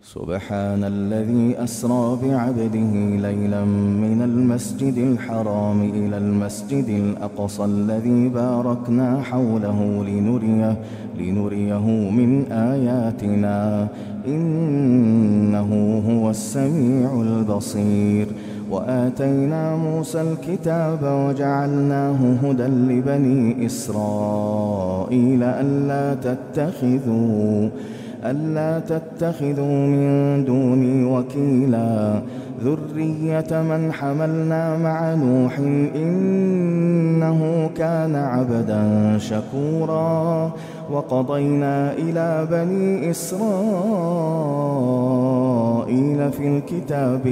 سبحان الذي أسرى بعبده ليلا من المسجد الحرام إلى المسجد الأقصى الذي باركنا حوله لنريه من آياتنا إنه هو السميع البصير. وآتينا موسى الكتاب وجعلناه هدى لبني إسرائيل ألا تتخذوا من دوني وكيلا ذرية من حملنا مع نوح إنه كان عبدا شكورا. وقضينا إلى بني إسرائيل في الكتاب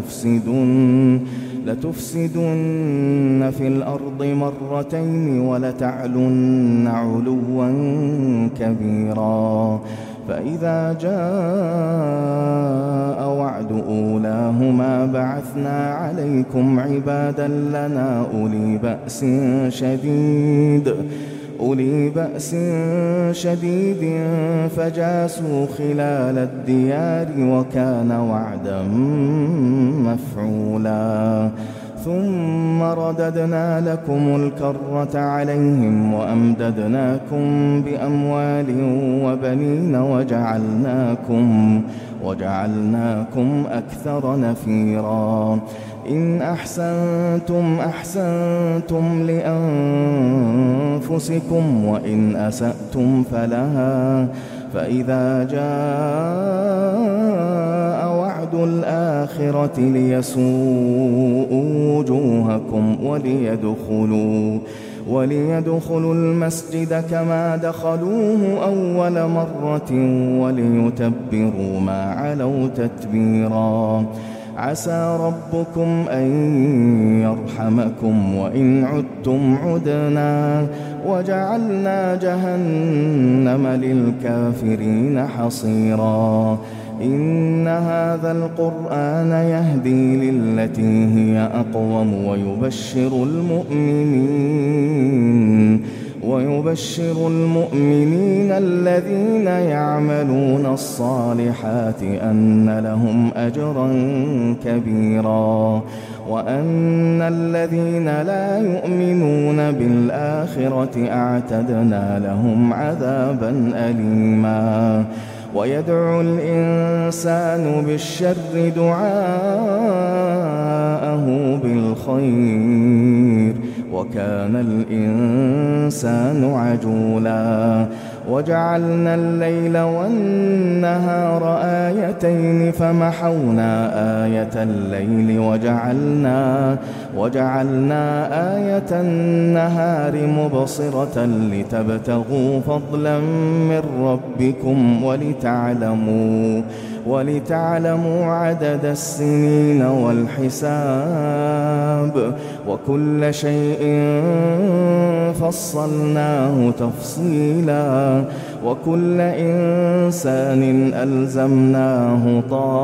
لتفسدن في الأرض مرتين ولتعلن علوا كبيرا. فإذا جاء وعد أولاهما بعثنا عليكم عبادا لنا أولي بأس شديد فجاسوا خلال الديار وكان وعدا مفعولا. ثم رددنا لكم الكرة عليهم وأمددناكم بأموال وبنين وجعلناكم أكثر نفيرا. إن أحسنتم لأنفسكم وإن أسأتم فلها. فإذا جاء وعد الآخرة ليسوءوا وجوهكم وليدخلوا المسجد كما دخلوه أول مرة وليتبروا ما علوا تتبيرا. عسى ربكم أن يرحمكم وإن عدتم عدنا وجعلنا جهنم للكافرين حصيرا. إن هذا القرآن يهدي للتي هي أقوم ويبشر المؤمنين الذين يعملون الصالحات أن لهم أجرا كبيرا. وأن الذين لا يؤمنون بالآخرة أعتدنا لهم عذابا أليما. ويدعو الإنسان بالشر دعاءه بالخير وكان الإنسان عجولا. وجعلنا الليل والنهار آيتين فمحونا آية الليل وجعلنا آية النهار مبصرة لتبتغوا فضلا من ربكم ولتعلموا عدد السنين والحساب وكل شيء فصلناه تفصيلا. وكل إنسان ألزمناه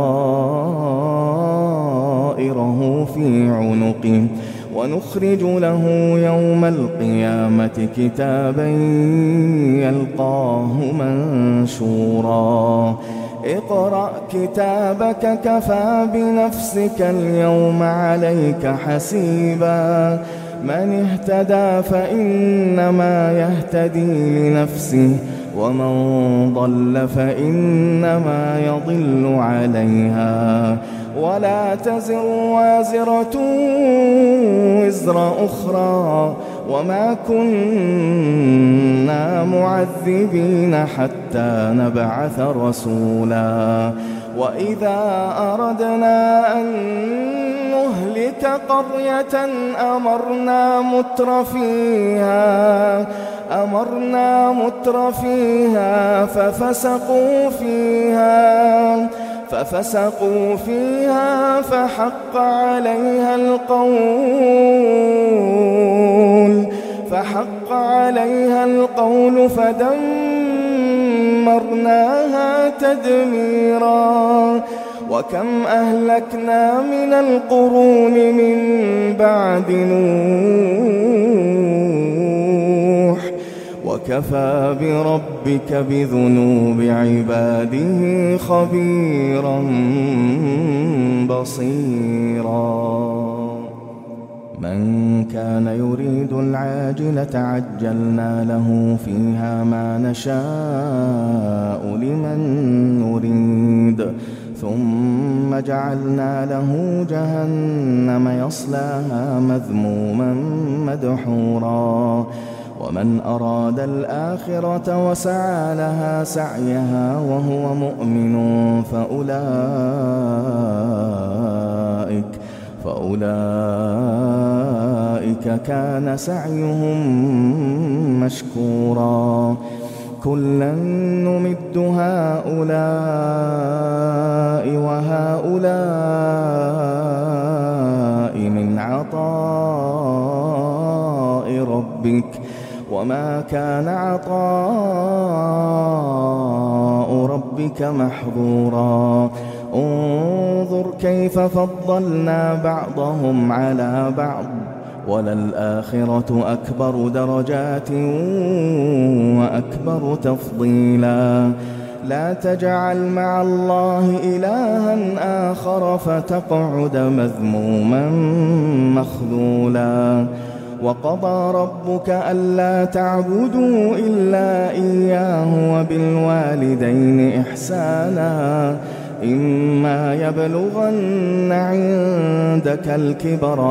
طائره في عنقه ونخرج له يوم القيامة كتابا يلقاه منشورا. اقرأ كتابك كفى بنفسك اليوم عليك حسيبا. من اهتدى فإنما يهتدي لنفسه ومن ضل فإنما يضل عليها ولا تزر وازرة وزر أخرى وما كنا معذبين حتى نبعث رسولا. وإذا أردنا أن نهلك قرية أمرنا متر فيها ففسقوا فيها فحق عليها القول فدمرناها تدميرا. وكم أهلكنا من القرون من بعد نوح وكفى بربك بذنوب عباده خبيرا بصيرا. من كان يريد العاجلة عجلنا له فيها ما نشاء لمن نريد ثم جعلنا له جهنم يصلاها مذموما مدحورا. ومن أراد الآخرة وسعى لها سعيها وهو مؤمن فأولئك كان سعيهم مشكورا. كلا نمد هؤلاء وهؤلاء من عطاء ربك وما كان عطاء ربك محظورا. انظر كيف فضلنا بعضهم على بعض وللآخرة أكبر درجات وأكبر تفضيلا. لا تجعل مع الله إلها آخر فتقعد مذموما مخذولا. وقضى ربك ألا تعبدوا إلا إياه وبالوالدين إحسانا. إما يبلغن عندك الكبر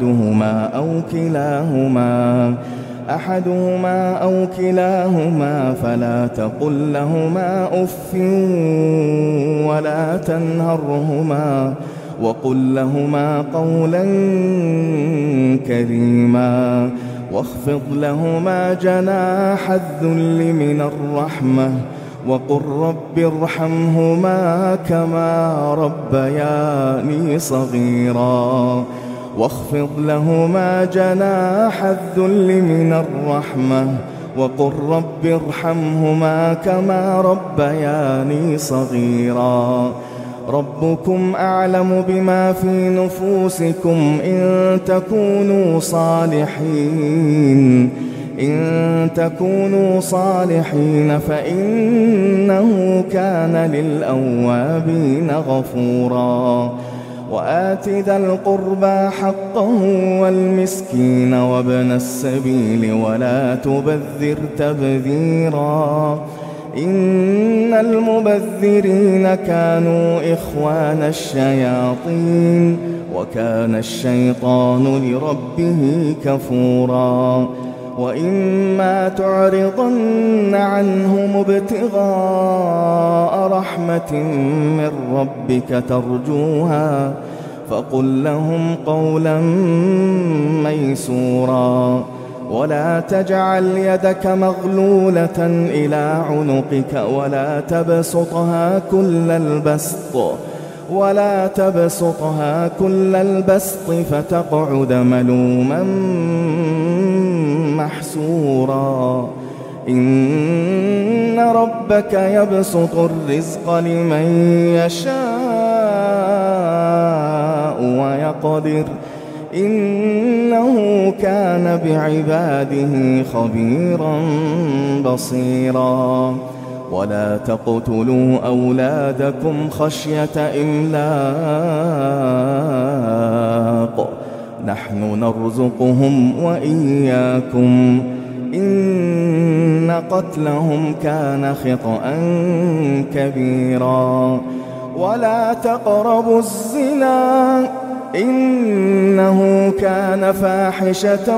أحدهما أو كلاهما فلا تقل لهما أف ولا تنهرهما وقل لهما قولا كريما. واخفض لهما جناح الذل من الرحمة وقل رب ارحمهما كما ربياني صغيرا. واخفض لهما جناح الذل من الرحمة وقل رب ارحمهما كما ربياني صغيرا. ربكم أعلم بما في نفوسكم إن تكونوا صالحين فإنه كان للأوابين غفورا. وآت ذا القربى حقه والمسكين وابن السبيل ولا تبذر تبذيرا. إن المبذرين كانوا إخوان الشياطين وكان الشيطان لربه كفورا. وإما تعرضن عنهم ابتغاء رحمة من ربك ترجوها فقل لهم قولا ميسورا. ولا تجعل يدك مغلولة إلى عنقك ولا تبسطها كل البسط فتقعد ملوما محسورا. إن ربك يبسط الرزق لمن يشاء ويقدر إنه كان بعباده خبيرا بصيرا. ولا تقتلوا أولادكم خشية إملاق نحن نرزقهم وإياكم إن قتلهم كان خطأ كبيرا. ولا تقربوا الزنا إنه كان فاحشة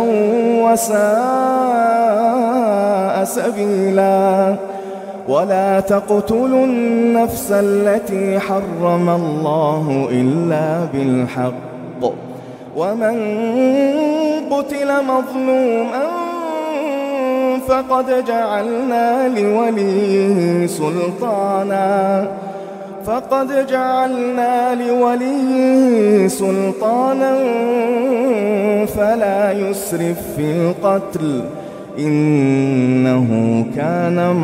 وساء سبيلا. ولا تقتلوا النفس التي حرم الله إلا بالحق ومن قتل مظلوما فقد جعلنا لوليه سلطانا فلا يسرف في القتل إنه كان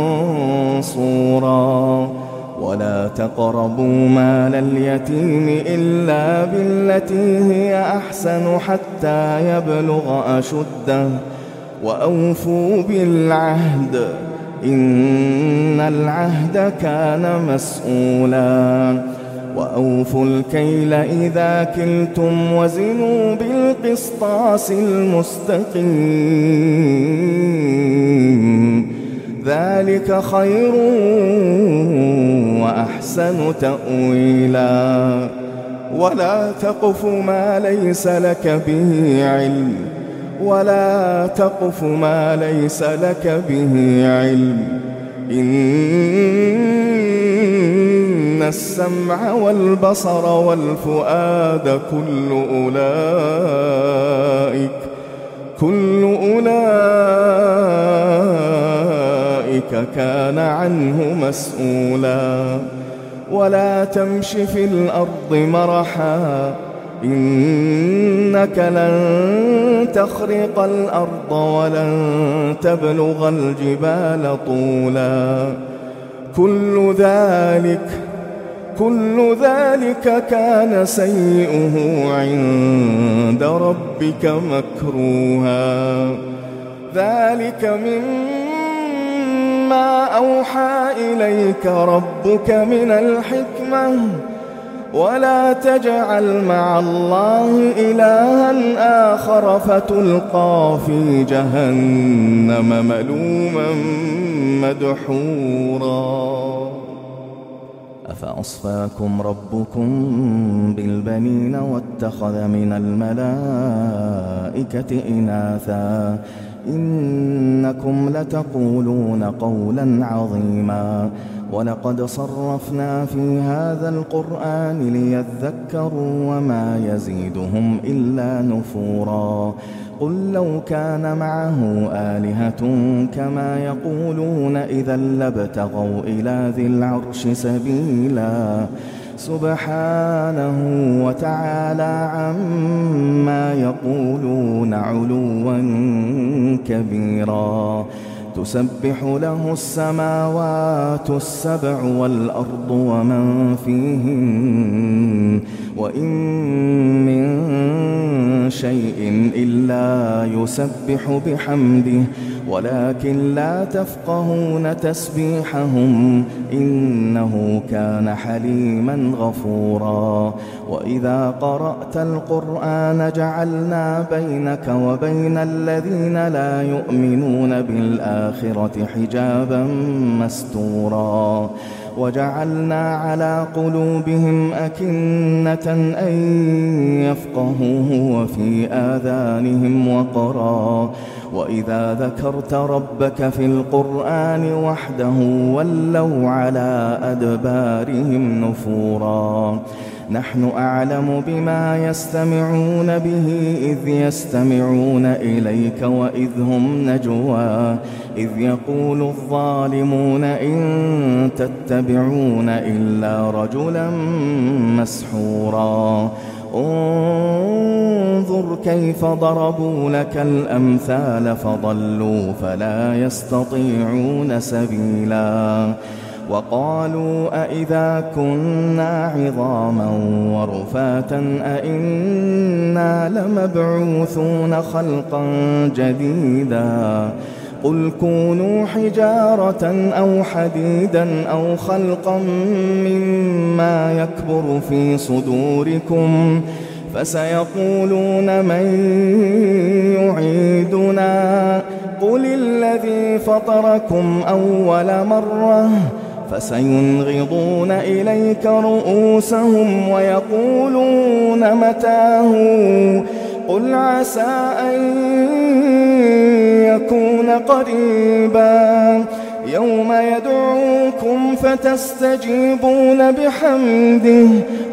منصورا. ولا تقربوا مال اليتيم إلا بالتي هي أحسن حتى يبلغ أشده وأوفوا بالعهد إن العهد كان مسؤولا وأوفوا الكيل إذا كلتم وزنوا بالقسطاس المستقيم ذلك خير وأحسن تأويلا ولا تقف ما ليس لك به علم إن السمع والبصر والفؤاد كل أولئك كان عنه مسؤولا ولا تمش في الأرض مرحا إنك لن تخرق الأرض ولن تبلغ الجبال طولا كل ذلك كان سيئه عند ربك مكروها ذلك مما أوحى إليك ربك من الحكمة ولا تجعل مع الله إلها آخر فتلقى في جهنم ملوما مدحورا أفأصفاكم ربكم بالبنين واتخذ من الملائكة إناثا إنكم لتقولون قولا عظيما ولقد صرفنا في هذا القرآن ليذكروا وما يزيدهم إلا نفورا قل لو كان معه آلهة كما يقولون إذا لابتغوا إلى ذي العرش سبيلا سبحانه وتعالى عما يقولون علوا كبيرا تسبح له السماوات السبع والأرض ومن فيهن وإن من شيء إلا يسبح بحمده ولكن لا تفقهون تسبيحهم إنه كان حليما غفورا وإذا قرأت القرآن جعلنا بينك وبين الذين لا يؤمنون بالآخرة حجابا مستورا وجعلنا على قلوبهم أكنة أن يفقهوه وفي آذانهم وقرا وإذا ذكرت ربك في القرآن وحده ولوا على أدبارهم نفورا نحن أعلم بما يستمعون به إذ يستمعون إليك وإذ هم نجوى إذ يقول الظالمون إن تتبعون إلا رجلا مسحورا انظر كيف ضربوا لك الأمثال فضلوا فلا يستطيعون سبيلا وقالوا أئذا كنا عظاما ورفاتا أئنا لمبعوثون خلقا جديدا قل كونوا حجارة أو حديدا أو خلقا مما يكبر في صدوركم فسيقولون من يعيدنا قل الذي فطركم أول مرة فسينغضون إليك رؤوسهم ويقولون متاه قل عسى أن يكون قريبا يوم يدعوكم فتستجيبون بحمده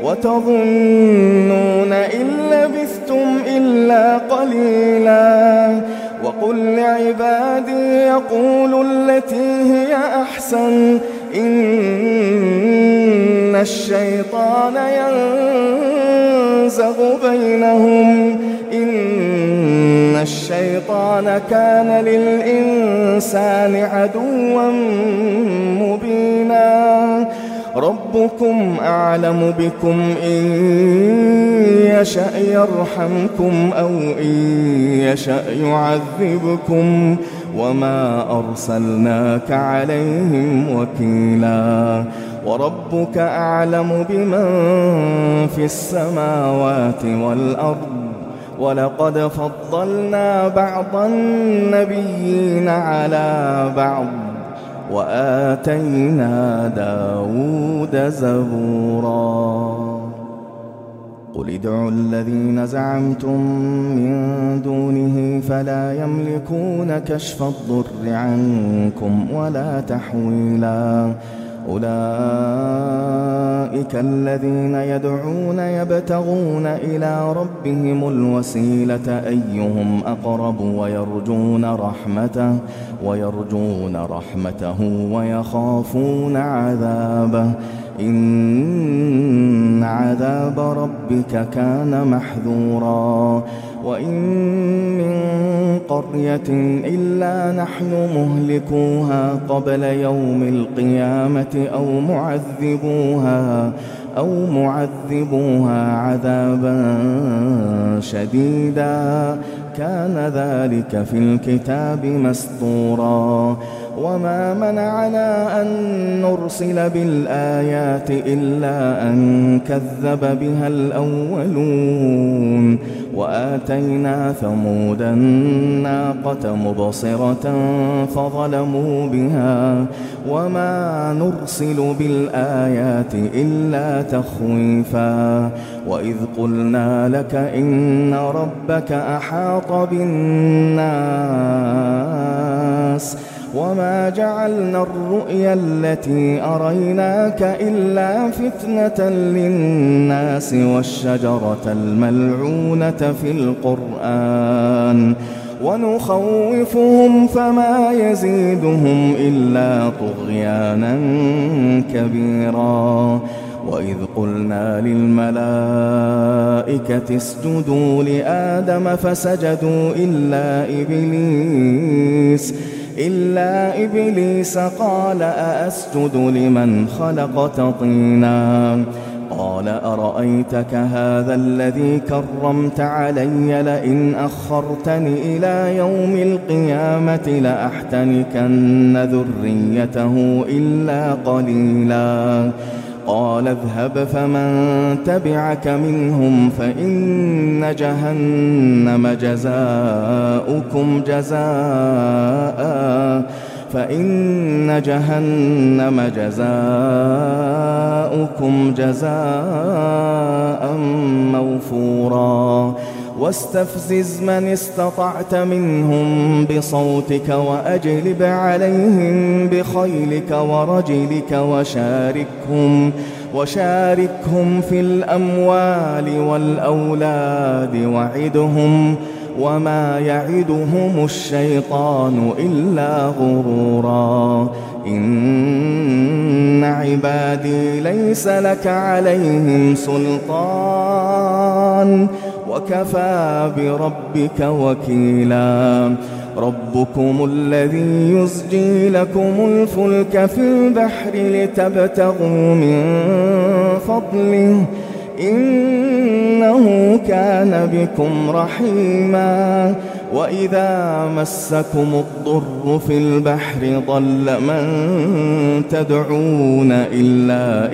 وتظنون إن لبثتم إلا قليلا وقل لعبادي يقولوا التي هي أحسن إن الشيطان ينزغ بينهم إن الشيطان كان للإنسان عدوا مبينا ربكم أعلم بكم إن يشأ يرحمكم أو إن يشأ يعذبكم وما أرسلناك عليهم وكيلا وربك أعلم بمن في السماوات والأرض ولقد فضلنا بعض النبيين على بعض وآتينا داود زبورا قل ادعوا الذين زعمتم من دونه فلا يملكون كشف الضر عنكم ولا تحويلا أولئك الذين يدعون يبتغون إلى ربهم الوسيلة أيهم أقرب ويرجون رحمته ويخافون عذابه إن عذاب ربك كان محذورا وإن من قرية إلا نحن مهلكوها قبل يوم القيامة أو معذبوها عذابا شديدا كان ذلك في الكتاب مسطورا وما منعنا أن نرسل بالآيات إلا أن كذب بها الأولون وآتينا ثمود الناقة مبصرة فظلموا بها وما نرسل بالآيات إلا تخويفا وإذ قلنا لك إن ربك أحاط بالناس وما جعلنا الرؤيا التي أريناك إلا فتنة للناس والشجرة الملعونة في القرآن ونخوفهم فما يزيدهم إلا طغيانا كبيرا وإذ قلنا للملائكة اسجدوا لآدم فسجدوا إلا إبليس قال أأسجد لمن خلقت طينا قال أرأيتك هذا الذي كرمت علي لئن أخرتني إلى يوم القيامة لأحتنكن ذريته إلا قليلا قال اذهب فمن تبعك منهم فإن جهنم جزاؤكم جزاء موفورا واستفزز من استطعت منهم بصوتك وأجلب عليهم بخيلك ورجلك وشاركهم في الأموال والأولاد وعدهم وما يعدهم الشيطان إلا غرورا إن عبادي ليس لك عليهم سلطان وكفى بربك وكيلا ربكم الذي يزجي لكم الفلك في البحر لتبتغوا من فضله إنه كان بكم رحيما وإذا مسكم الضر في البحر ضل من تدعون إلا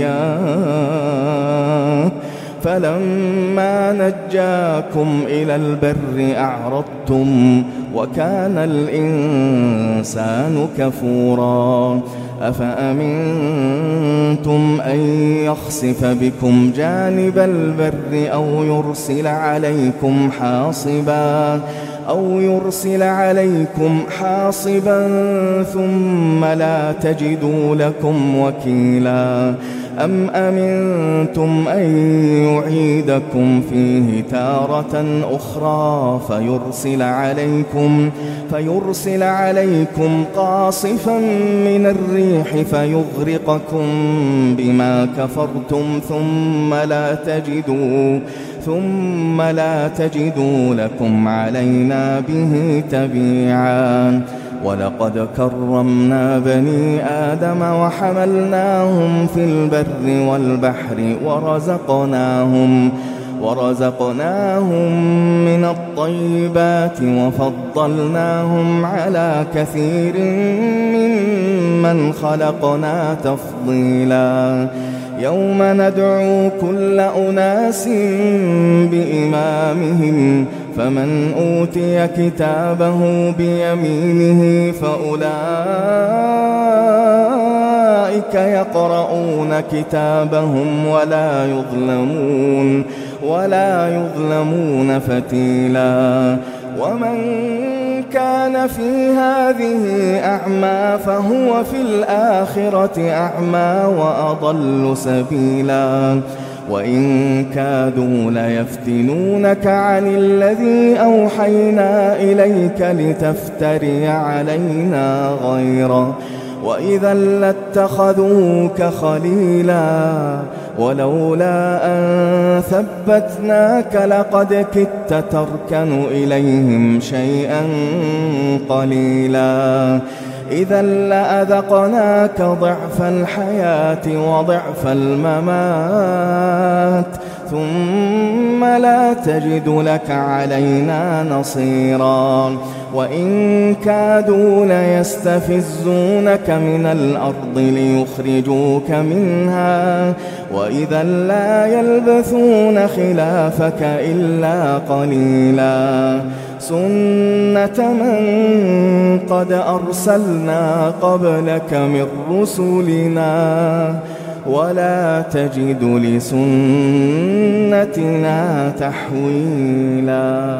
إياه فلما نجاكم إلى البر أعرضتم وكان الإنسان كفورا أفأمنتم أن يخسف بكم جانب البر أو يرسل عليكم حاصبا ثم لا تجدوا لكم وكيلا أم أمنتم أن يعيدكم فيه تارة أخرى فيرسل عليكم قاصفا من الريح فيغرقكم بما كفرتم ثم لا تجدوا لكم علينا به تبيعا ولقد كرمنا بني آدم وحملناهم في البر والبحر ورزقناهم من الطيبات وفضلناهم على كثير ممن خلقنا تفضيلا يوم ندعو كل أناس بإمامهم فمن أوتي كتابه بيمينه فأولئك يقرؤون كتابهم ولا يظلمون فتيلا ومن كان في هذه أعمى فهو في الآخرة أعمى وأضل سبيلا وإن كادوا ليفتنونك عن الذي أوحينا إليك لتفتري علينا غيره وإذا لاتخذوك خليلا ولولا أن ثبتناك لقد كدت تركن إليهم شيئا قليلا إذا لأذقناك ضعف الحياة وضعف الممات ثم لا تجد لك علينا نصيرا وإن كادوا ليستفزونك من الأرض ليخرجوك منها وإذا لا يلبثون خلافك إلا قليلا سنة من قد أرسلنا قبلك من رسلنا ولا تجد لسنتنا تحويلا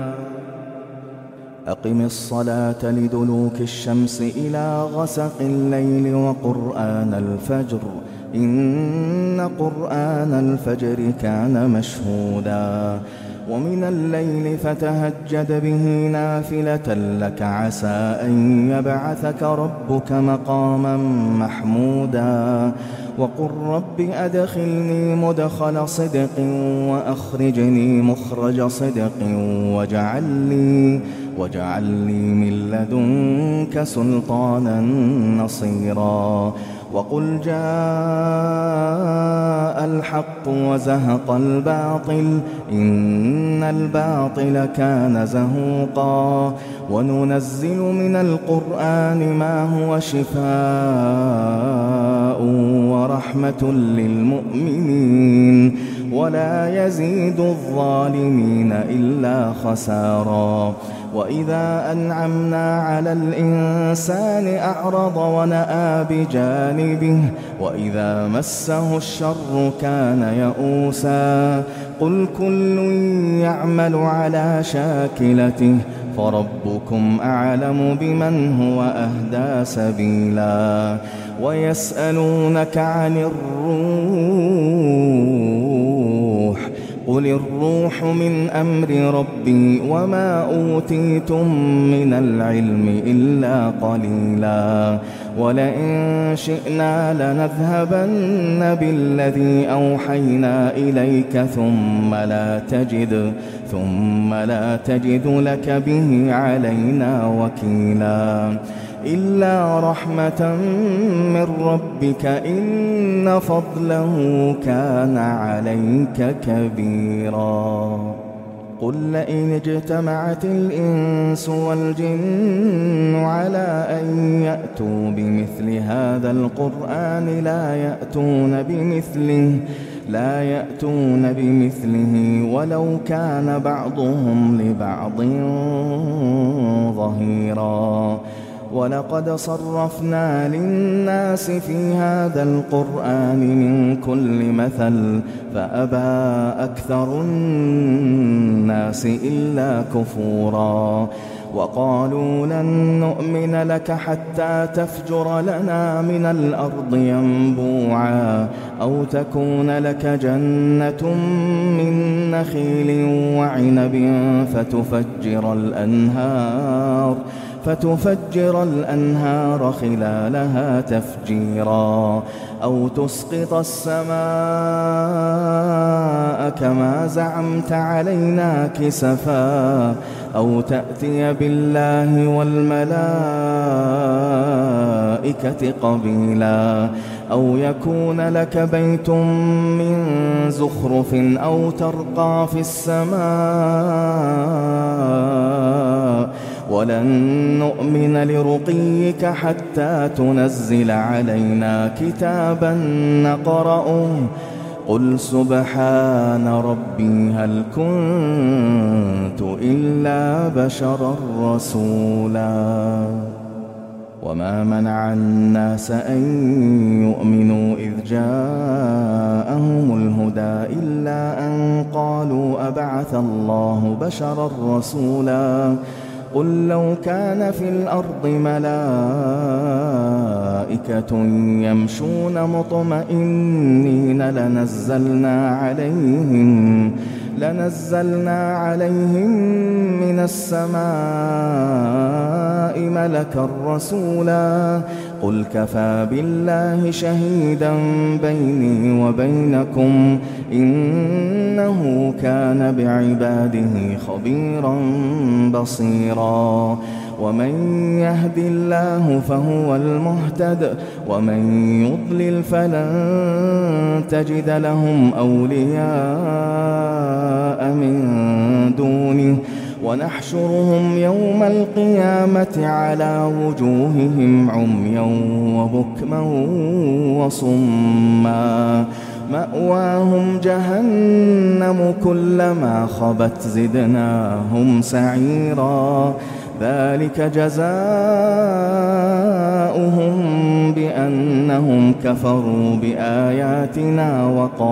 أقم الصلاة لدلوك الشمس إلى غسق الليل وقرآن الفجر إن قرآن الفجر كان مشهودا ومن الليل فتهجد به نافلة لك عسى أن يبعثك ربك مقاما محمودا وقل رب أدخلني مدخل صدق وأخرجني مخرج صدق واجعل لي من لدنك سلطانا نصيرا وقل جاء الحق وزهق الباطل إن الباطل كان زهوقا وننزل من القرآن ما هو شفاء ورحمة للمؤمنين ولا يزيد الظالمين إلا خسارا وإذا أنعمنا على الإنسان أعرض ونأى بجانبه وإذا مسه الشر كان يئوسا قل كل يعمل على شاكلته فربكم أعلم بمن هو أهدى سبيلا ويسألونك عن الروح قل الروح من أمر ربي وما أوتيتم من العلم إلا قليلا ولئن شئنا لنذهبن بالذي أوحينا إليك ثم لا تجد لك به علينا وكيلا إلا رحمة من ربك إن فضله كان عليك كبيرا قل لئن اجتمعت الإنس والجن على أن يأتوا بمثل هذا القرآن لا يأتون بمثله ولو كان بعضهم لبعض ظهيرا ولقد صرفنا للناس في هذا القرآن من كل مثل فأبى أكثر الناس إلا كفورا وقالوا لن نؤمن لك حتى تفجر لنا من الأرض ينبوعا أو تكون لك جنة من نخيل وعنب فتفجر الأنهار خلالها تفجيرا أو تسقط السماء كما زعمت علينا كسفا أو تأتي بالله والملائكة قبيلا أو يكون لك بيت من زخرف أو ترقى في السماء ولن نؤمن لرقيك حتى تنزل علينا كتابا نقرأه قل سبحان ربي هل كنت إلا بشرا رسولا وما منع الناس أن يؤمنوا إذ جاءهم الهدى إلا أن قالوا أبعث الله بشرا رسولا قل لو كان في الأرض ملائكة يمشون مطمئنين لنزلنا عليهم من السماء ملكا رسولا قل كفى بالله شهيدا بيني وبينكم إنه كان بعباده خبيرا بصيرا ومن يهد الله فهو المهتد ومن يضلل فلن تجد لهم أولياء من دونه ونحشرهم يوم القيامة على وجوههم عميا وبكما وصما مأواهم جهنم كلما خبت زدناهم سعيرا ذلك جزاؤهم بأنهم كفروا بآياتنا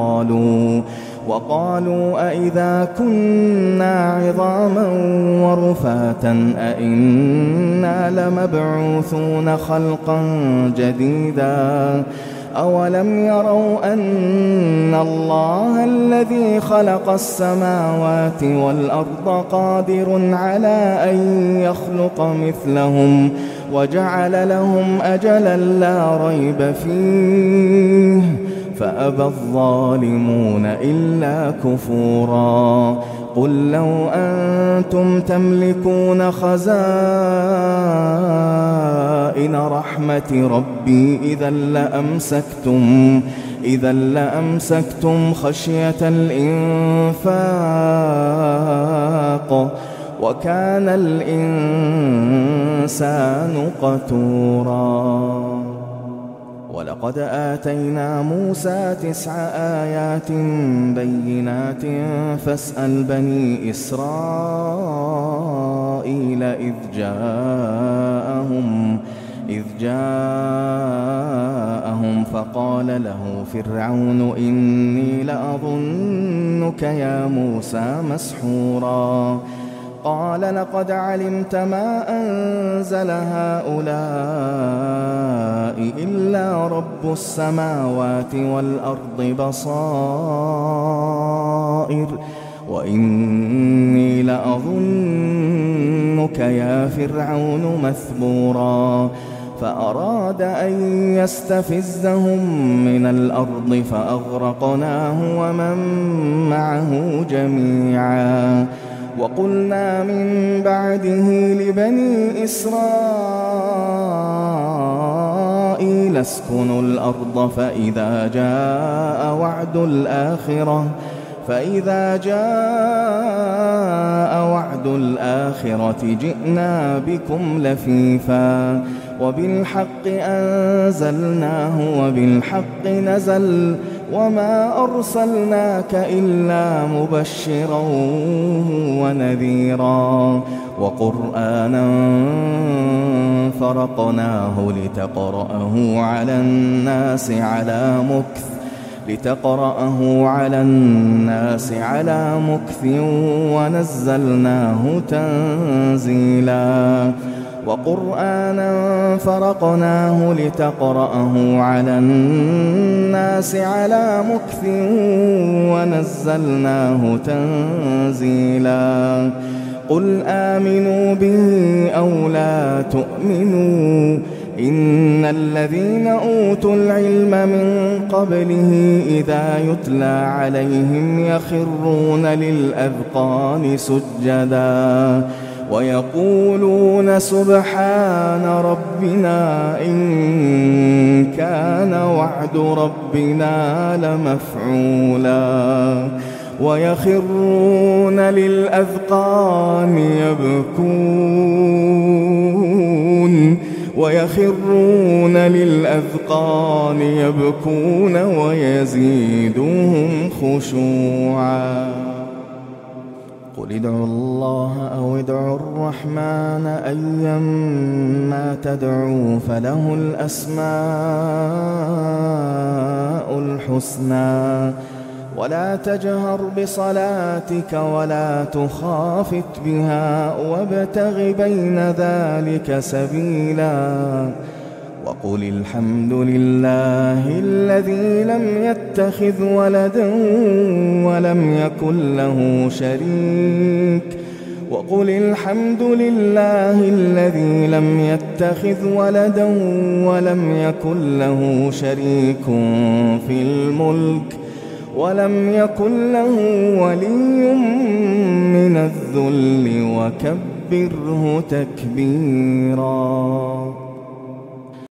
وقالوا أئذا كنا عظاما ورفاتا أئنا لمبعوثون خلقا جديدا أولم يروا أن الله الذي خلق السماوات والأرض قادر على أن يخلق مثلهم وجعل لهم أجلا لا ريب فيه فأبى الظالمون إلا كفورا قل لو أنتم تملكون خزائن رحمة ربي إذا لأمسكتم خشية الإنفاق وكان الإنسان قتورا ولقد آتينا موسى 9 آيات بينات فاسأل بني إسرائيل إذ جاءهم فقال له فرعون إني لأظنك يا موسى مسحورا قال لقد علمت ما أنزل هؤلاء إلا رب السماوات والأرض بصائر وإني لأظنك يا فرعون مثبورا فأراد أن يستفزهم من الأرض فأغرقناه ومن معه جميعا وقلنا من بعده لبني إسرائيل اسكنوا الأرض فإذا جاء وعد الآخرة جئنا بكم لفيفا وبالحق أنزلناه وبالحق نزل وما أرسلناك إلا مبشرا ونذيرا وقرآنا فرقناه لتقرأه على الناس على مكث ونزلناه تنزيلا وقرآنا فرقناه لتقرأه على الناس على مكث ونزلناه تنزيلا قل آمنوا به أو لا تؤمنوا إن الذين أوتوا العلم من قبله إذا يتلى عليهم يخرون للأذقان سجدا ويقولون سبحان ربنا إن كان وعد ربنا لمفعولا ويخرون للأذقان يبكون ويزيدهم خشوعا. قل ادعوا الله أو ادعوا الرحمن أيما تدعوا فله الأسماء الحسنى ولا تجهر بصلاتك ولا تخافت بها وابتغ بين ذلك سبيلا وقل الحمد لله الذي لم يتخذ ولدا ولم يكن له شريك في الملك ولم يكن له ولي من الذل وكبره تكبيرا.